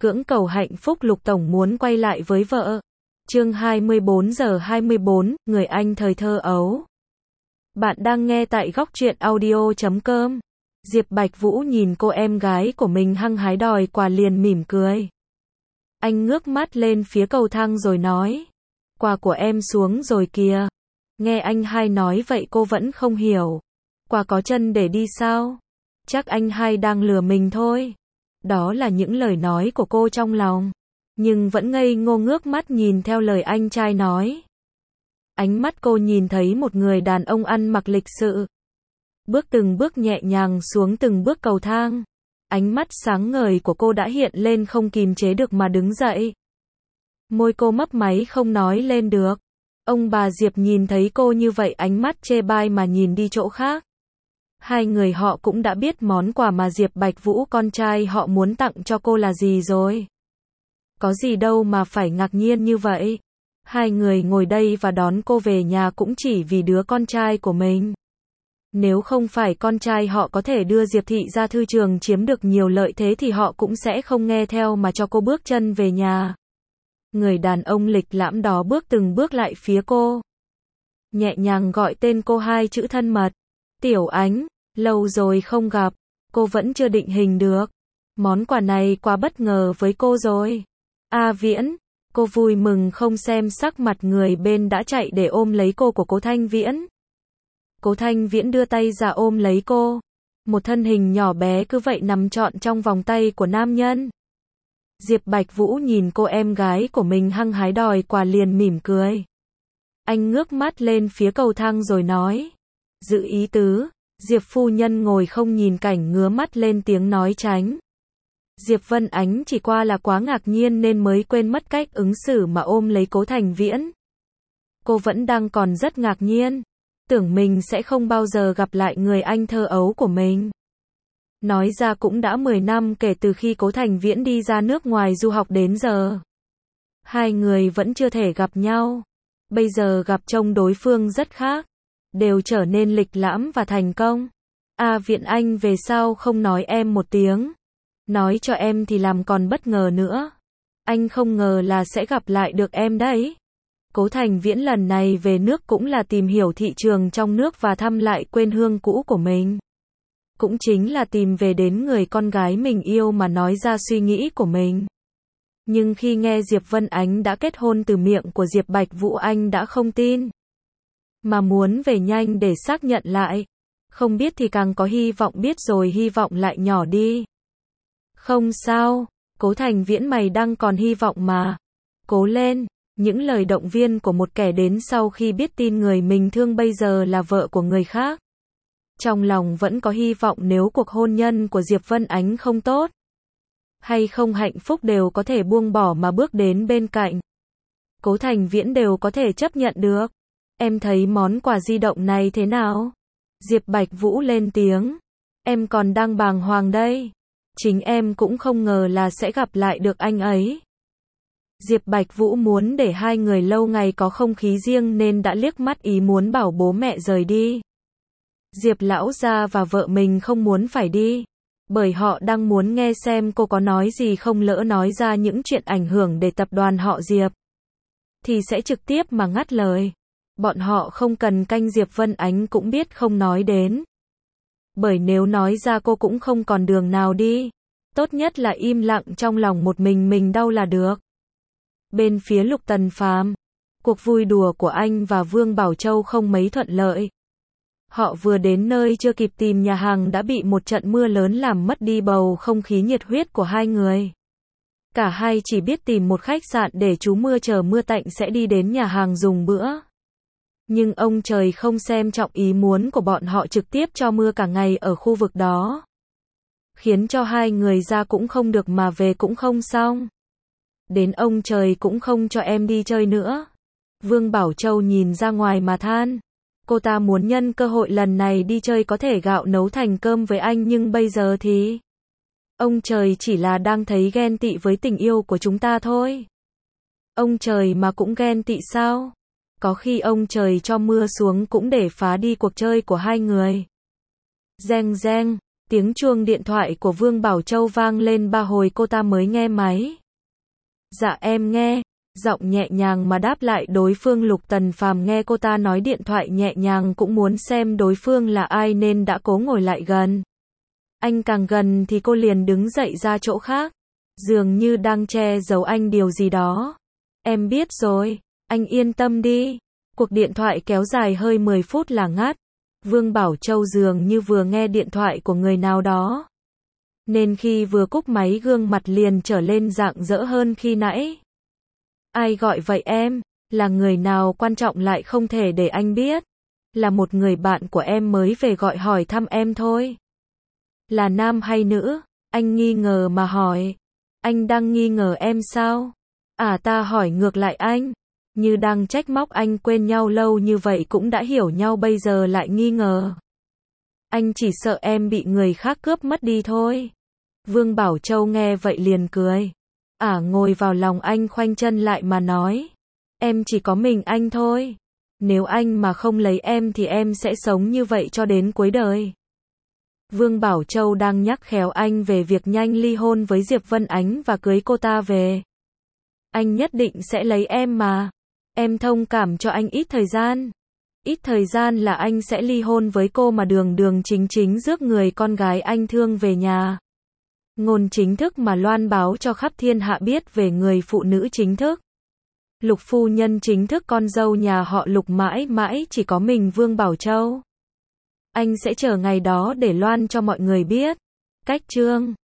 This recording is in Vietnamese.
Cưỡng cầu hạnh phúc Lục Tổng muốn quay lại với vợ. Chương 24 giờ 24, người anh thời thơ ấu. Bạn đang nghe tại góc truyện audio.com. Diệp Bạch Vũ nhìn cô em gái của mình hăng hái đòi quà liền mỉm cười. Anh ngước mắt lên phía cầu thang rồi nói. Quà của em xuống rồi kìa. Nghe anh hai nói vậy cô vẫn không hiểu. Quà có chân để đi sao? Chắc anh hai đang lừa mình thôi. Đó là những lời nói của cô trong lòng. Nhưng vẫn ngây ngô ngước mắt nhìn theo lời anh trai nói. Ánh mắt cô nhìn thấy một người đàn ông ăn mặc lịch sự. Bước từng bước nhẹ nhàng xuống từng bước cầu thang. Ánh mắt sáng ngời của cô đã hiện lên không kìm chế được mà đứng dậy. Môi cô mấp máy không nói lên được. Ông bà Diệp nhìn thấy cô như vậy ánh mắt chê bai mà nhìn đi chỗ khác. Hai người họ cũng đã biết món quà mà Diệp Bạch Vũ con trai họ muốn tặng cho cô là gì rồi. Có gì đâu mà phải ngạc nhiên như vậy. Hai người ngồi đây và đón cô về nhà cũng chỉ vì đứa con trai của mình. Nếu không phải con trai họ có thể đưa Diệp Thị ra thư trường chiếm được nhiều lợi thế thì họ cũng sẽ không nghe theo mà cho cô bước chân về nhà. Người đàn ông lịch lãm đó bước từng bước lại phía cô. Nhẹ nhàng gọi tên cô hai chữ thân mật. Tiểu Ánh, lâu rồi không gặp, cô vẫn chưa định hình được. Món quà này quá bất ngờ với cô rồi. A Viễn, cô vui mừng không xem sắc mặt người bên đã chạy để ôm lấy cô của Cố Thanh Viễn. Cố Thanh Viễn đưa tay ra ôm lấy cô. Một thân hình nhỏ bé cứ vậy nằm trọn trong vòng tay của nam nhân. Diệp Bạch Vũ nhìn cô em gái của mình hăng hái đòi quà liền mỉm cười. Anh ngước mắt lên phía cầu thang rồi nói. Giữ ý tứ. Diệp phu nhân ngồi không nhìn cảnh ngứa mắt lên tiếng nói tránh. Diệp Vân Ánh chỉ qua là quá ngạc nhiên nên mới quên mất cách ứng xử mà ôm lấy Cố Thành Viễn. Cô vẫn đang còn rất ngạc nhiên. Tưởng mình sẽ không bao giờ gặp lại người anh thơ ấu của mình. Nói ra cũng đã 10 năm kể từ khi Cố Thành Viễn đi ra nước ngoài du học đến giờ. Hai người vẫn chưa thể gặp nhau. Bây giờ gặp trông đối phương rất khác. Đều trở nên lịch lãm và thành công. A Viễn anh về sau không nói em một tiếng. Nói cho em thì làm còn bất ngờ nữa. Anh không ngờ là sẽ gặp lại được em đấy. Cố Thành Viễn lần này về nước cũng là tìm hiểu thị trường trong nước và thăm lại quê hương cũ của mình. Cũng chính là tìm về đến người con gái mình yêu mà nói ra suy nghĩ của mình. Nhưng khi nghe Diệp Vân Ánh đã kết hôn từ miệng của Diệp Bạch Vũ anh đã không tin. Mà muốn về nhanh để xác nhận lại. Không biết thì càng có hy vọng biết rồi hy vọng lại nhỏ đi. Không sao, Cố Thành Viễn mày đang còn hy vọng mà. Cố lên, những lời động viên của một kẻ đến sau khi biết tin người mình thương bây giờ là vợ của người khác. Trong lòng vẫn có hy vọng nếu cuộc hôn nhân của Diệp Vân Ánh không tốt. Hay không hạnh phúc đều có thể buông bỏ mà bước đến bên cạnh. Cố Thành Viễn đều có thể chấp nhận được. Em thấy món quà di động này thế nào? Diệp Bạch Vũ lên tiếng. Em còn đang bàng hoàng đây. Chính em cũng không ngờ là sẽ gặp lại được anh ấy. Diệp Bạch Vũ muốn để hai người lâu ngày có không khí riêng nên đã liếc mắt ý muốn bảo bố mẹ rời đi. Diệp lão gia và vợ mình không muốn phải đi. Bởi họ đang muốn nghe xem cô có nói gì không, lỡ nói ra những chuyện ảnh hưởng để tập đoàn họ Diệp. Thì sẽ trực tiếp mà ngắt lời. Bọn họ không cần canh Diệp Vân Ánh cũng biết không nói đến. Bởi nếu nói ra cô cũng không còn đường nào đi. Tốt nhất là im lặng trong lòng một mình đau là được. Bên phía Lục Tần Phàm, cuộc vui đùa của anh và Vương Bảo Châu không mấy thuận lợi. Họ vừa đến nơi chưa kịp tìm nhà hàng đã bị một trận mưa lớn làm mất đi bầu không khí nhiệt huyết của hai người. Cả hai chỉ biết tìm một khách sạn để trú mưa chờ mưa tạnh sẽ đi đến nhà hàng dùng bữa. Nhưng ông trời không xem trọng ý muốn của bọn họ trực tiếp cho mưa cả ngày ở khu vực đó. Khiến cho hai người ra cũng không được mà về cũng không xong. Đến ông trời cũng không cho em đi chơi nữa. Vương Bảo Châu nhìn ra ngoài mà than. Cô ta muốn nhân cơ hội lần này đi chơi có thể gạo nấu thành cơm với anh nhưng bây giờ thì... Ông trời chỉ là đang thấy ghen tị với tình yêu của chúng ta thôi. Ông trời mà cũng ghen tị sao? Có khi ông trời cho mưa xuống cũng để phá đi cuộc chơi của hai người. Reng reng, Tiếng chuông điện thoại của Vương Bảo Châu vang lên 3 hồi cô ta mới nghe máy. Dạ em nghe, giọng nhẹ nhàng mà đáp lại đối phương. Lục Tần Phàm nghe cô ta nói điện thoại nhẹ nhàng cũng muốn xem đối phương là ai nên đã cố ngồi lại gần. Anh càng gần thì cô liền đứng dậy ra chỗ khác, dường như đang che giấu anh điều gì đó. Em biết rồi, anh yên tâm đi. Cuộc điện thoại kéo dài hơi 10 phút là ngắt. Vương Bảo Châu dường như vừa nghe điện thoại của người nào đó, nên khi vừa cúp máy gương mặt liền trở lên rạng rỡ hơn khi nãy. Ai gọi vậy em? Là người nào quan trọng lại không thể để anh biết. Là một người bạn của em mới về gọi hỏi thăm em thôi. Là nam hay nữ? Anh nghi ngờ mà hỏi. Anh đang nghi ngờ em sao? À, ta hỏi ngược lại anh. Như đang trách móc anh, quên nhau lâu như vậy cũng đã hiểu nhau, bây giờ lại nghi ngờ. Anh chỉ sợ em bị người khác cướp mất đi thôi. Vương Bảo Châu nghe vậy liền cười. Ngồi vào lòng anh, khoanh chân lại mà nói. Em chỉ có mình anh thôi. Nếu anh mà không lấy em thì em sẽ sống như vậy cho đến cuối đời. Vương Bảo Châu đang nhắc khéo anh về việc nhanh ly hôn với Diệp Vân Ánh và cưới cô ta về. Anh nhất định sẽ lấy em mà. Em thông cảm cho anh ít thời gian. Ít thời gian là anh sẽ ly hôn với cô mà đường đường chính chính rước người con gái anh thương về nhà. Ngôn chính thức mà loan báo cho khắp thiên hạ biết về người phụ nữ chính thức. Lục phu nhân chính thức, con dâu nhà họ Lục mãi mãi chỉ có mình Vương Bảo Châu. Anh sẽ chờ ngày đó để loan cho mọi người biết. Cách chương